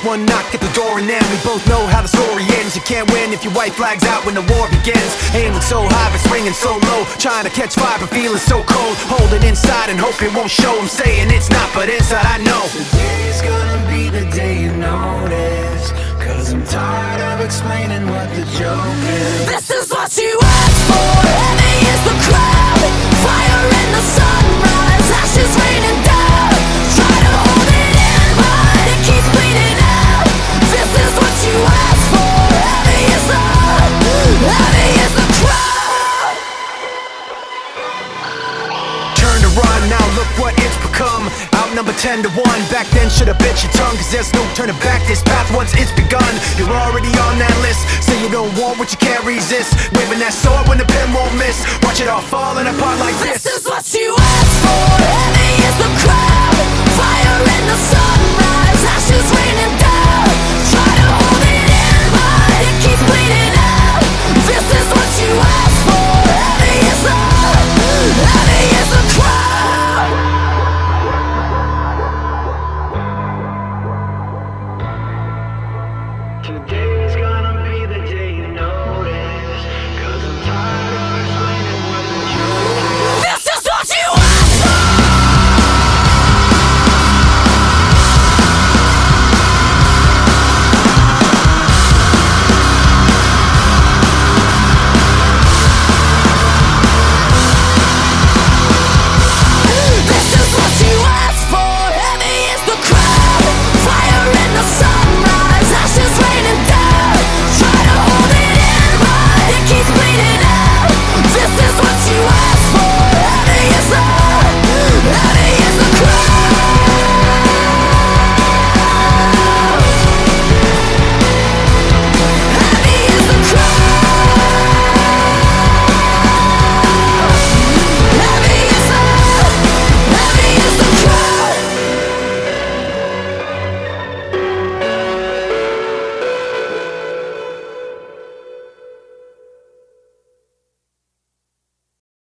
one knock at the door and then we both know how the story ends. You can't win if your white flag's out when the war begins. Aiming so high but swinging so low, trying to catch fire but feeling so cold. Hold it inside and hope it won't show. I'm saying it's not, but inside I know today's gonna be the day you notice, 'cause I'm tired of explaining what the joke is. This is what you asked for. Heavy is the crowd, fire in the sunrise, ashes raining down. Try to hold it in, but it keeps bleeding out. This is what you asked for. Heavy is the crowd. Turn to run, now look what it's become. Outnumbered 10 to 1, back then should've bit your tongue, 'cause there's no turning back, this path once it's begun. You're already on that list, say you don't want what you can't resist. Waving that sword when the pen won't miss, watch it all falling apart like this. This is what you asked for. Heavy is the crowd, fire in the sun.